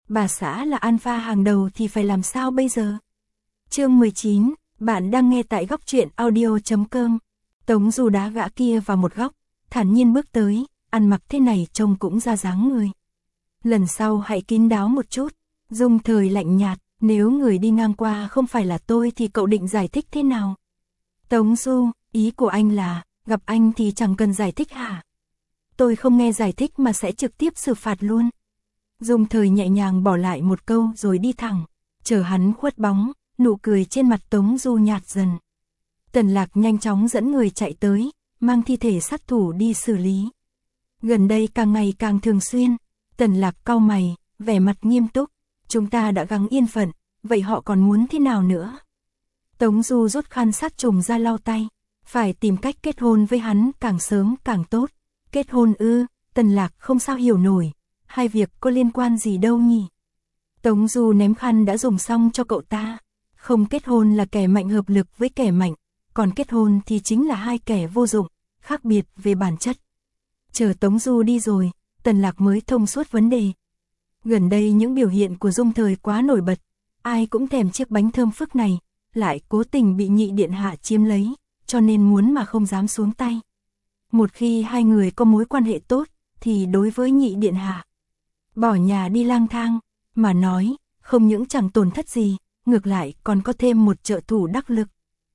bà xã là alpha hàng đầu thì phải làm sao bây giờ? Chương 19, bạn đang nghe tại góc truyện audio.com. Tống Du đá gã kia vào một góc, thản nhiên bước tới, ăn mặc thế này trông cũng ra dáng người. Lần sau hãy kín đáo một chút. Dung Thời lạnh nhạt, nếu người đi ngang qua không phải là tôi thì cậu định giải thích thế nào? Tống Du, ý của anh là, gặp anh thì chẳng cần giải thích hả? Tôi không nghe giải thích mà sẽ trực tiếp xử phạt luôn. Dung Thời nhẹ nhàng bỏ lại một câu rồi đi thẳng, chờ hắn khuất bóng, nụ cười trên mặt Tống Du nhạt dần. Tần Lạc nhanh chóng dẫn người chạy tới, mang thi thể sát thủ đi xử lý. Gần đây càng ngày càng thường xuyên, Tần Lạc cau mày, vẻ mặt nghiêm túc. Chúng ta đã gắng yên phận, vậy họ còn muốn thế nào nữa? Tống Du rút khăn sát trùng ra lau tay, phải tìm cách kết hôn với hắn càng sớm càng tốt. Kết hôn ư? Tần Lạc không sao hiểu nổi, hai việc có liên quan gì đâu nhỉ? Tống Du ném khăn đã dùng xong cho cậu ta. Không kết hôn là kẻ mạnh hợp lực với kẻ mạnh, còn kết hôn thì chính là hai kẻ vô dụng, khác biệt về bản chất. Chờ Tống Du đi rồi, Tần Lạc mới thông suốt vấn đề. Gần đây những biểu hiện của Dung Thời quá nổi bật, ai cũng thèm chiếc bánh thơm phức này, lại cố tình bị nhị điện hạ chiếm lấy, cho nên muốn mà không dám xuống tay. Một khi hai người có mối quan hệ tốt, thì đối với nhị điện hạ, bỏ nhà đi lang thang, mà nói, không những chẳng tổn thất gì, ngược lại còn có thêm một trợ thủ đắc lực.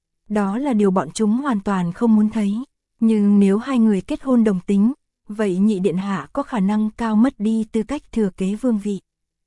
Đó là điều bọn chúng hoàn toàn không muốn thấy, nhưng nếu hai người kết hôn đồng tính, vậy nhị điện hạ có khả năng cao mất đi tư cách thừa kế vương vị.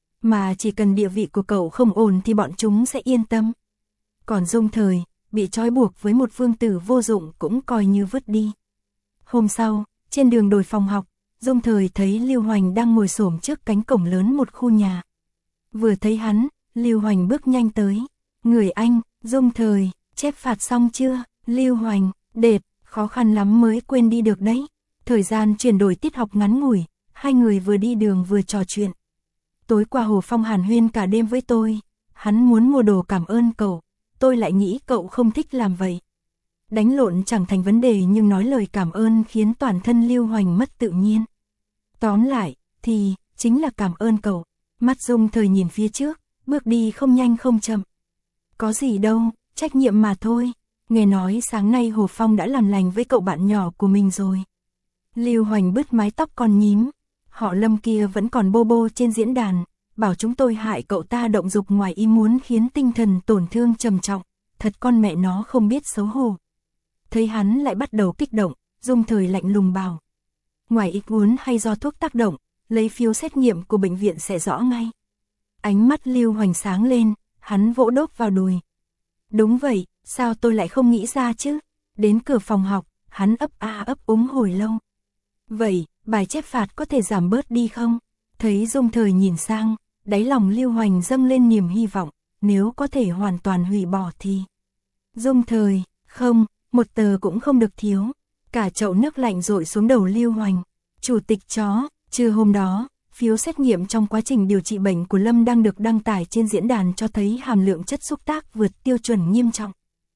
Mà chỉ cần địa vị của cậu không ổn thì bọn chúng sẽ yên tâm. Còn Dung Thời, bị trói buộc với một vương tử vô dụng cũng coi như vứt đi. Hôm sau, trên đường đồi phòng học, Dung Thời thấy Lưu Hoành đang ngồi xổm trước cánh cổng lớn một khu nhà. Vừa thấy hắn, Lưu Hoành bước nhanh tới. Người anh, Dung Thời, chép phạt xong chưa? Lưu Hoành, đệt, khó khăn lắm mới quên đi được đấy. Thời gian chuyển đổi tiết học ngắn ngủi, hai người vừa đi đường vừa trò chuyện. Tối qua Hồ Phong hàn huyên cả đêm với tôi, hắn muốn mua đồ cảm ơn cậu, tôi lại nghĩ cậu không thích làm vậy. Đánh lộn chẳng thành vấn đề nhưng nói lời cảm ơn khiến toàn thân Lưu Hoành mất tự nhiên. Tóm lại, thì, chính là cảm ơn cậu. Mắt Dung Thời nhìn phía trước, bước đi không nhanh không chậm. Có gì đâu, trách nhiệm mà thôi. Nghe nói sáng nay Hồ Phong đã làm lành với cậu bạn nhỏ của mình rồi. Lưu Hoành bứt mái tóc còn nhím. Họ Lâm kia vẫn còn bô bô trên diễn đàn, bảo chúng tôi hại cậu ta động dục ngoài ý muốn khiến tinh thần tổn thương trầm trọng. Thật con mẹ nó không biết xấu hổ. Thấy hắn lại bắt đầu kích động, Dung Thời lạnh lùng bảo. Ngoài ý muốn hay do thuốc tác động, lấy phiếu xét nghiệm của bệnh viện sẽ rõ ngay. Ánh mắt Lưu Hoành sáng lên, hắn vỗ đốp vào đùi. Đúng vậy, sao tôi lại không nghĩ ra chứ? Đến cửa phòng học, hắn ấp a ấp úng hồi lâu. Vậy, bài chép phạt có thể giảm bớt đi không? Thấy Dung Thời nhìn sang, đáy lòng Lưu Hoành dâng lên niềm hy vọng, nếu có thể hoàn toàn hủy bỏ thì. Dung Thời, không, một tờ cũng không được thiếu. Cả chậu nước lạnh rội xuống đầu Lưu Hoành. Chủ tịch chó, trưa hôm đó, phiếu xét nghiệm trong quá trình điều trị bệnh của Lâm đang được đăng tải trên diễn đàn cho thấy hàm lượng chất xúc tác vượt tiêu chuẩn nghiêm trọng.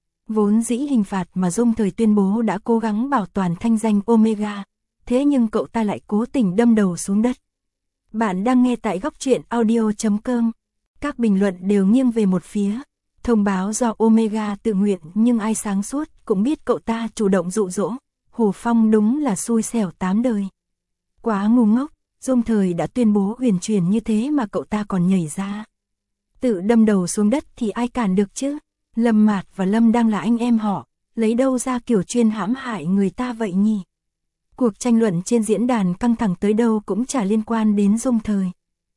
Vốn dĩ hình phạt mà Dung Thời tuyên bố đã cố gắng bảo toàn thanh danh Omega, thế nhưng cậu ta lại cố tình đâm đầu xuống đất. Bạn đang nghe tại góc truyện audio.com. Các bình luận đều nghiêng về một phía. Thông báo do Omega tự nguyện nhưng ai sáng suốt cũng biết cậu ta chủ động dụ dỗ. Hồ Phong đúng là xui xẻo tám đời. Quá ngu ngốc, Dung Thời đã tuyên bố huyền truyền như thế mà cậu ta còn nhảy ra. Tự đâm đầu xuống đất thì ai cản được chứ? Lâm Mạt và Lâm đang là anh em họ, lấy đâu ra kiểu chuyên hãm hại người ta vậy nhỉ? Cuộc tranh luận trên diễn đàn căng thẳng tới đâu cũng chả liên quan đến Dung Thời.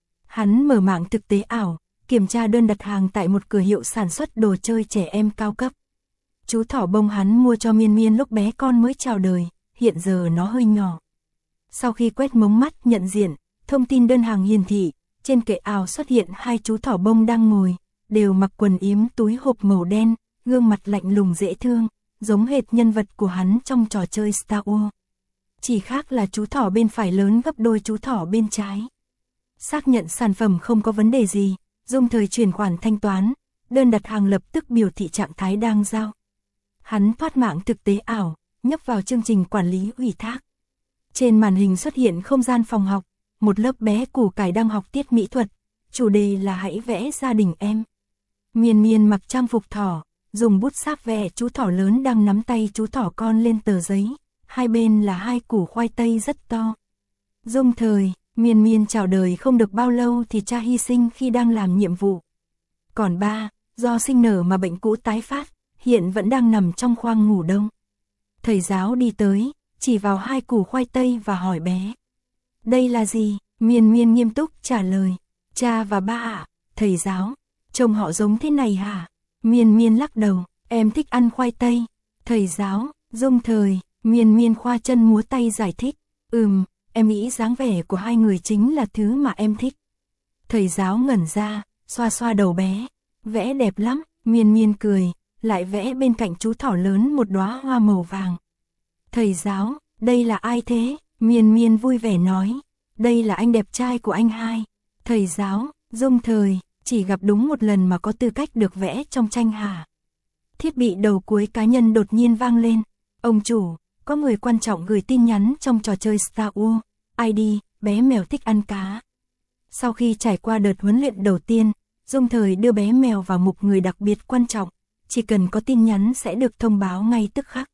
Hắn mở mạng thực tế ảo, kiểm tra đơn đặt hàng tại một cửa hiệu sản xuất đồ chơi trẻ em cao cấp. Chú thỏ bông hắn mua cho Miên Miên lúc bé con mới chào đời, hiện giờ nó hơi nhỏ. Sau khi quét mống mắt nhận diện, thông tin đơn hàng hiển thị, trên kệ ảo xuất hiện hai chú thỏ bông đang ngồi, đều mặc quần yếm túi hộp màu đen, gương mặt lạnh lùng dễ thương, giống hệt nhân vật của hắn trong trò chơi Star Wars. Chỉ khác là chú thỏ bên phải lớn gấp đôi chú thỏ bên trái. Xác nhận sản phẩm không có vấn đề gì, Dung Thời chuyển khoản thanh toán, đơn đặt hàng lập tức biểu thị trạng thái đang giao. Hắn thoát mạng thực tế ảo, nhấp vào chương trình quản lý ủy thác. Trên màn hình xuất hiện không gian phòng học, một lớp bé củ cải đang học tiết mỹ thuật, chủ đề là hãy vẽ gia đình em. Miên Miên mặc trang phục thỏ, dùng bút sáp vẽ chú thỏ lớn đang nắm tay chú thỏ con lên tờ giấy, hai bên là hai củ khoai tây rất to. Dung thời, Miên Miên chào đời không được bao lâu thì cha hy sinh khi đang làm nhiệm vụ. Còn ba, do sinh nở mà bệnh cũ tái phát, hiện vẫn đang nằm trong khoang ngủ đông. Thầy giáo đi tới, chỉ vào hai củ khoai tây và hỏi bé. Đây là gì? Miên Miên nghiêm túc trả lời. Cha và ba ạ. Thầy giáo, trông họ giống thế này hả? Miên Miên lắc đầu, em thích ăn khoai tây. Thầy giáo, Dung thời, Miên Miên khoa chân múa tay giải thích. Em nghĩ dáng vẻ của hai người chính là thứ mà em thích. Thầy giáo ngẩn ra, xoa xoa đầu bé. Vẽ đẹp lắm, Miên Miên cười, lại vẽ bên cạnh chú thỏ lớn một đóa hoa màu vàng. Thầy giáo, đây là ai thế? Miên Miên vui vẻ nói. Đây là anh đẹp trai của anh hai. Thầy giáo, Dung thời, chỉ gặp đúng một lần mà có tư cách được vẽ trong tranh hả? Thiết bị đầu cuối cá nhân đột nhiên vang lên. Ông chủ, có người quan trọng gửi tin nhắn trong trò chơi Star Wars. ID, bé mèo thích ăn cá. Sau khi trải qua đợt huấn luyện đầu tiên, Dung thời đưa bé mèo vào mục người đặc biệt quan trọng. Chỉ cần có tin nhắn sẽ được thông báo ngay tức khắc.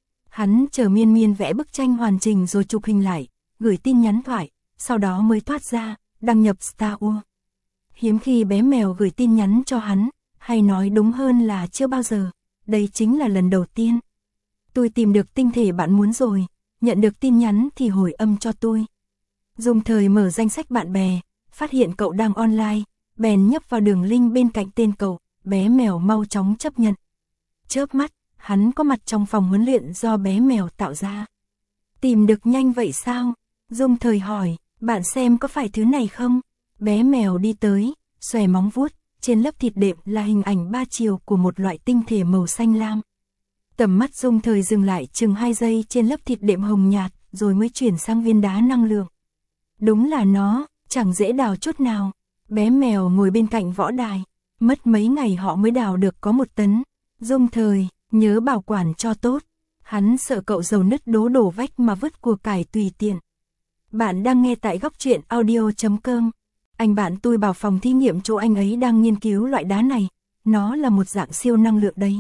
Hắn chờ Miên Miên vẽ bức tranh hoàn chỉnh rồi chụp hình lại, gửi tin nhắn thoại, sau đó mới thoát ra, đăng nhập Star Wars. Hiếm khi bé mèo gửi tin nhắn cho hắn, hay nói đúng hơn là chưa bao giờ, đây chính là lần đầu tiên. Tôi tìm được tinh thể bạn muốn rồi, nhận được tin nhắn thì hồi âm cho tôi. Dung thời mở danh sách bạn bè, phát hiện cậu đang online, bèn nhấp vào đường link bên cạnh tên cậu, bé mèo mau chóng chấp nhận. Chớp mắt, hắn có mặt trong phòng huấn luyện do bé mèo tạo ra. Tìm được nhanh vậy sao? Dung thời hỏi, bạn xem có phải thứ này không? Bé mèo đi tới, xòe móng vuốt, trên lớp thịt đệm là hình ảnh 3 chiều của một loại tinh thể màu xanh lam. Tầm mắt Dung thời dừng lại chừng 2 giây trên lớp thịt đệm hồng nhạt, rồi mới chuyển sang viên đá năng lượng. Đúng là nó, chẳng dễ đào chút nào. Bé mèo ngồi bên cạnh võ đài, mất mấy ngày họ mới đào được có 1 tấn. Dung thời, nhớ bảo quản cho tốt. Hắn sợ cậu dầu nứt đổ vách mà vứt của cải tùy tiện. Bạn đang nghe tại góc truyện audio.com. Anh bạn tôi bảo phòng thí nghiệm chỗ anh ấy đang nghiên cứu loại đá này. Nó là một dạng siêu năng lượng đấy.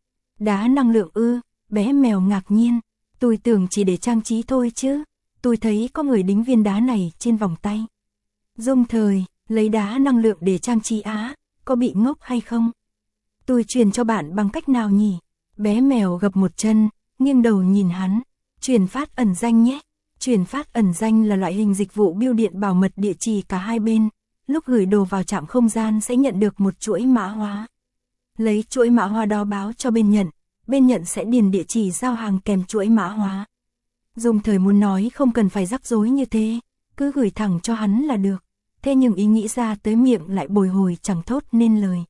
Đá năng lượng ư? Bé mèo ngạc nhiên. Tôi tưởng chỉ để trang trí thôi chứ. Tôi thấy có người đính viên đá này trên vòng tay. Dung thời, lấy đá năng lượng để trang trí á, có bị ngốc hay không? Tôi truyền cho bạn bằng cách nào nhỉ? Bé mèo gập một chân, nghiêng đầu nhìn hắn. Truyền phát ẩn danh nhé. Truyền phát ẩn danh là loại hình dịch vụ bưu điện bảo mật địa chỉ cả hai bên. Lúc gửi đồ vào trạm không gian sẽ nhận được một chuỗi mã hóa. Lấy chuỗi mã hóa đó báo cho bên nhận sẽ điền địa chỉ giao hàng kèm chuỗi mã hóa. Dung thời muốn nói không cần phải rắc rối như thế, cứ gửi thẳng cho hắn là được. Thế nhưng ý nghĩ ra tới miệng lại bồi hồi chẳng thốt nên lời.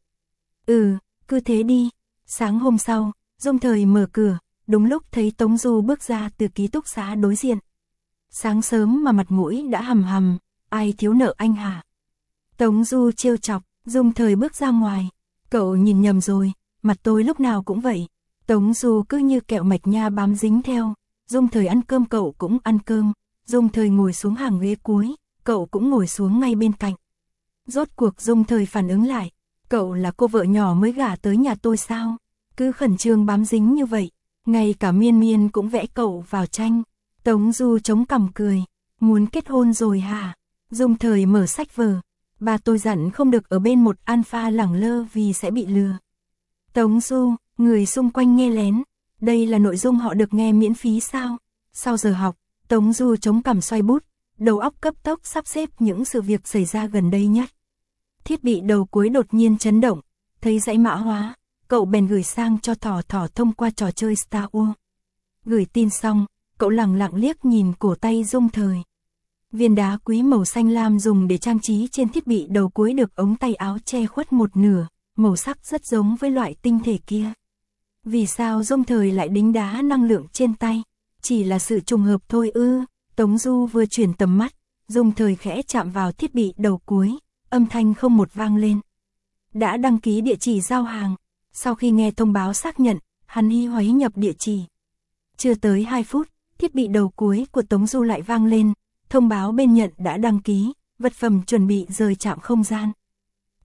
Cứ thế đi. Sáng hôm sau, Dung thời mở cửa, đúng lúc thấy Tống Du bước ra từ ký túc xá đối diện. Sáng sớm mà mặt mũi đã hầm, ai thiếu nợ anh hả? Tống Du trêu chọc, Dung thời bước ra ngoài. Cậu nhìn nhầm rồi, mặt tôi lúc nào cũng vậy. Tống Du cứ như kẹo mạch nha bám dính theo. Dung thời ăn cơm cậu cũng ăn cơm. Dung thời ngồi xuống hàng ghế cuối, cậu cũng ngồi xuống ngay bên cạnh. Rốt cuộc Dung thời phản ứng lại. Cậu là cô vợ nhỏ mới gả tới nhà tôi sao? Cứ khẩn trương bám dính như vậy. Ngay cả Miên Miên cũng vẽ cậu vào tranh. Tống Du chống cằm cười. Muốn kết hôn rồi hả? Dung thời mở sách vở. Bà tôi dặn không được ở bên một alpha lẳng lơ vì sẽ bị lừa. Tống Du, người xung quanh nghe lén. Đây là nội dung họ được nghe miễn phí sao? Sau giờ học, Tống Du chống cằm xoay bút, đầu óc cấp tốc sắp xếp những sự việc xảy ra gần đây nhất. Thiết bị đầu cuối đột nhiên chấn động, thấy dãy mã hóa, cậu bèn gửi sang cho Thỏ thông qua trò chơi Star Wars. Gửi tin xong, cậu lẳng lặng liếc nhìn cổ tay Dung thời. Viên đá quý màu xanh lam dùng để trang trí trên thiết bị đầu cuối được ống tay áo che khuất một nửa, màu sắc rất giống với loại tinh thể kia. Vì sao Dung thời lại đính đá năng lượng trên tay? Chỉ là sự trùng hợp thôi ư? Tống Du vừa chuyển tầm mắt, Dung thời khẽ chạm vào thiết bị đầu cuối, âm thanh không một vang lên. Đã đăng ký địa chỉ giao hàng. Sau khi nghe thông báo xác nhận, hắn hí hoáy nhập địa chỉ. Chưa tới 2 phút, thiết bị đầu cuối của Tống Du lại vang lên, thông báo bên nhận đã đăng ký, vật phẩm chuẩn bị rời trạm không gian.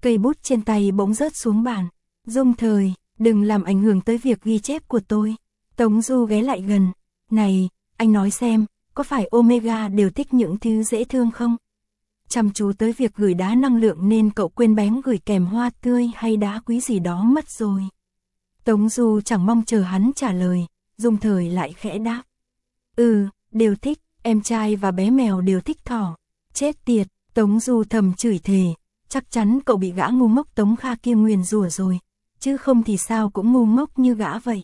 Cây bút trên tay bỗng rớt xuống bàn. Dung Thời, đừng làm ảnh hưởng tới việc ghi chép của tôi. Tống Du ghé lại gần. Này, anh nói xem, có phải Omega đều thích những thứ dễ thương không? Chăm chú tới việc gửi đá năng lượng nên cậu quên bén gửi kèm hoa tươi hay đá quý gì đó mất rồi. Tống Du chẳng mong chờ hắn trả lời, Dung Thời lại khẽ đáp. Đều thích, em trai và bé mèo đều thích thỏ. Chết tiệt, Tống Du thầm chửi thề, chắc chắn cậu bị gã ngu ngốc Tống Kha kia nguyền rủa rồi, chứ không thì sao cũng ngu ngốc như gã vậy.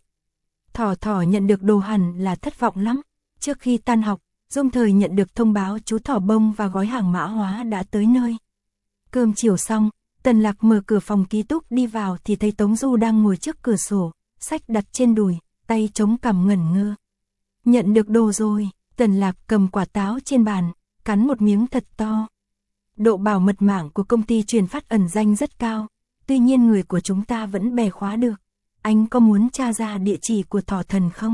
Thỏ nhận được đồ hẳn là thất vọng lắm. Trước khi tan học, Dung Thời nhận được thông báo chú thỏ bông và gói hàng mã hóa đã tới nơi. Cơm chiều xong, Tần Lạc mở cửa phòng ký túc đi vào thì thấy Tống Du đang ngồi trước cửa sổ, sách đặt trên đùi, tay chống cằm ngẩn ngơ. Nhận được đồ rồi, Tần Lạc cầm quả táo trên bàn, cắn một miếng thật to. Độ bảo mật mạng của công ty truyền phát ẩn danh rất cao, tuy nhiên người của chúng ta vẫn bè khóa được. Anh có muốn tra ra địa chỉ của thỏ thần không?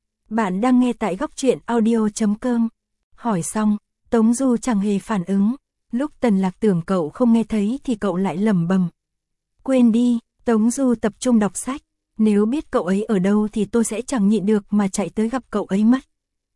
Bạn đang nghe tại góc truyện audio.com. Hỏi xong, Tống Du chẳng hề phản ứng. Lúc Tần Lạc tưởng cậu không nghe thấy thì cậu lại lẩm bẩm. Quên đi, Tống Du tập trung đọc sách. Nếu biết cậu ấy ở đâu thì tôi sẽ chẳng nhịn được mà chạy tới gặp cậu ấy mất.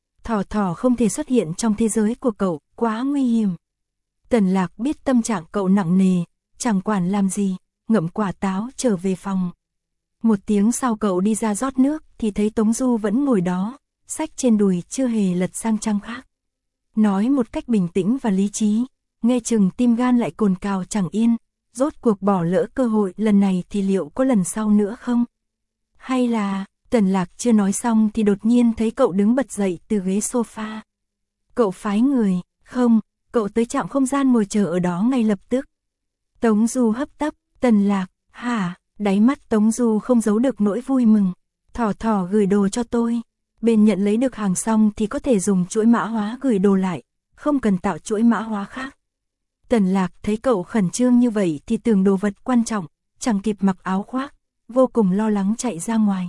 Thỏ không thể xuất hiện trong thế giới của cậu, quá nguy hiểm. Tần Lạc biết tâm trạng cậu nặng nề, chẳng quản làm gì, ngậm quả táo trở về phòng. Một tiếng sau cậu đi ra rót nước thì thấy Tống Du vẫn ngồi đó, sách trên đùi chưa hề lật sang trang khác. Nói một cách bình tĩnh và lý trí, nghe chừng tim gan lại cồn cào chẳng yên, rốt cuộc bỏ lỡ cơ hội lần này thì liệu có lần sau nữa không? Hay là, Tần Lạc chưa nói xong thì đột nhiên thấy cậu đứng bật dậy từ ghế sofa. Cậu phái người, không, cậu tới trạm không gian ngồi chờ ở đó ngay lập tức. Tống Du hấp tấp, Tần Lạc, hả? Đáy mắt Tống Du không giấu được nỗi vui mừng. Thỏ gửi đồ cho tôi. Bên nhận lấy được hàng xong thì có thể dùng chuỗi mã hóa gửi đồ lại, không cần tạo chuỗi mã hóa khác. Tần Lạc thấy cậu khẩn trương như vậy thì tưởng đồ vật quan trọng, chẳng kịp mặc áo khoác, vô cùng lo lắng chạy ra ngoài.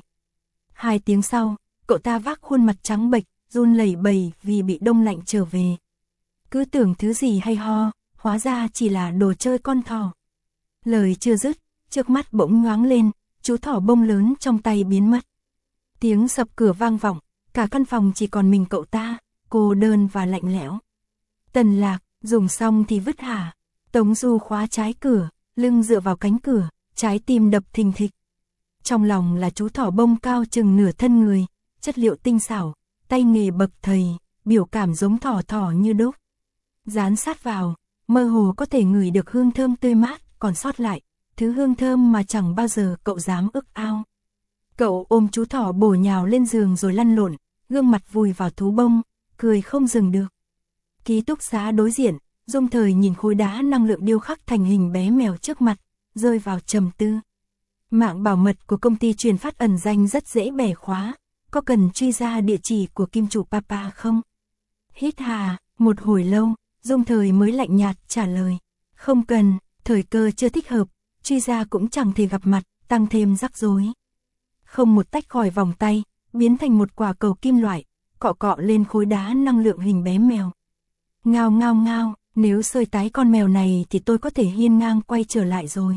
2 tiếng sau, cậu ta vác khuôn mặt trắng bệch, run lẩy bẩy vì bị đông lạnh trở về. Cứ tưởng thứ gì hay ho, hóa ra chỉ là đồ chơi con thỏ. Lời chưa dứt, trước mắt bỗng nhoáng lên, chú thỏ bông lớn trong tay biến mất. Tiếng sập cửa vang vọng, cả căn phòng chỉ còn mình cậu ta, cô đơn và lạnh lẽo. Tần Lạc, dùng xong thì vứt hả? Tống Du khóa trái cửa, lưng dựa vào cánh cửa, trái tim đập thình thịch. Trong lòng là chú thỏ bông cao chừng nửa thân người, chất liệu tinh xảo, tay nghề bậc thầy, biểu cảm giống thỏ như đúc. Dán sát vào, mơ hồ có thể ngửi được hương thơm tươi mát còn sót lại, thứ hương thơm mà chẳng bao giờ cậu dám ước ao. Cậu ôm chú thỏ bổ nhào lên giường rồi lăn lộn, gương mặt vùi vào thú bông, cười không dừng được. Ký túc xá đối diện, Dung Thời nhìn khối đá năng lượng điêu khắc thành hình bé mèo trước mặt, rơi vào trầm tư. Mạng bảo mật của công ty truyền phát ẩn danh rất dễ bẻ khóa, có cần truy ra địa chỉ của kim chủ Papa không? Hít hà, một hồi lâu, Dung Thời mới lạnh nhạt trả lời. Không cần, thời cơ chưa thích hợp, truy ra cũng chẳng thể gặp mặt, tăng thêm rắc rối. Không một tách khỏi vòng tay, biến thành một quả cầu kim loại, cọ lên khối đá năng lượng hình bé mèo. Ngao ngao ngao, nếu sơi tái con mèo này thì tôi có thể hiên ngang quay trở lại rồi.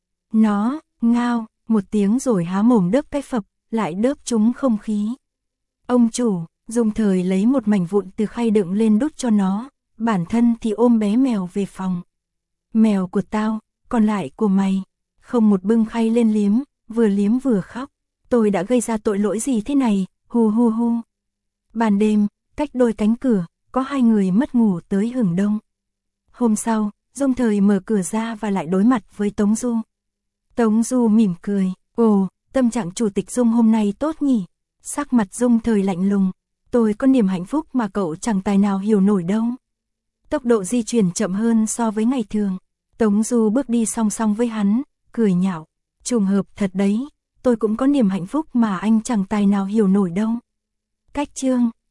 Nó, ngao, một tiếng rồi há mồm đớp cái phập, lại đớp trúng không khí. Ông chủ, Dung Thời lấy một mảnh vụn từ khay đựng lên đút cho nó, bản thân thì ôm bé mèo về phòng. Mèo của tao, còn lại của mày. Không một bưng khay lên liếm vừa khóc. Tôi đã gây ra tội lỗi gì thế này, hu hu hu. Ban đêm, cách đôi cánh cửa, có 2 người mất ngủ tới hửng đông. Hôm sau, Dung Thời mở cửa ra và lại đối mặt với Tống Du. Tống Du mỉm cười, ồ, tâm trạng chủ tịch Dung hôm nay tốt nhỉ. Sắc mặt Dung Thời lạnh lùng, tôi có niềm hạnh phúc mà cậu chẳng tài nào hiểu nổi đâu. Tốc độ di chuyển chậm hơn so với ngày thường. Tống Du bước đi song song với hắn, cười nhạo, trùng hợp thật đấy, tôi cũng có niềm hạnh phúc mà anh chẳng tài nào hiểu nổi đâu. Cách chương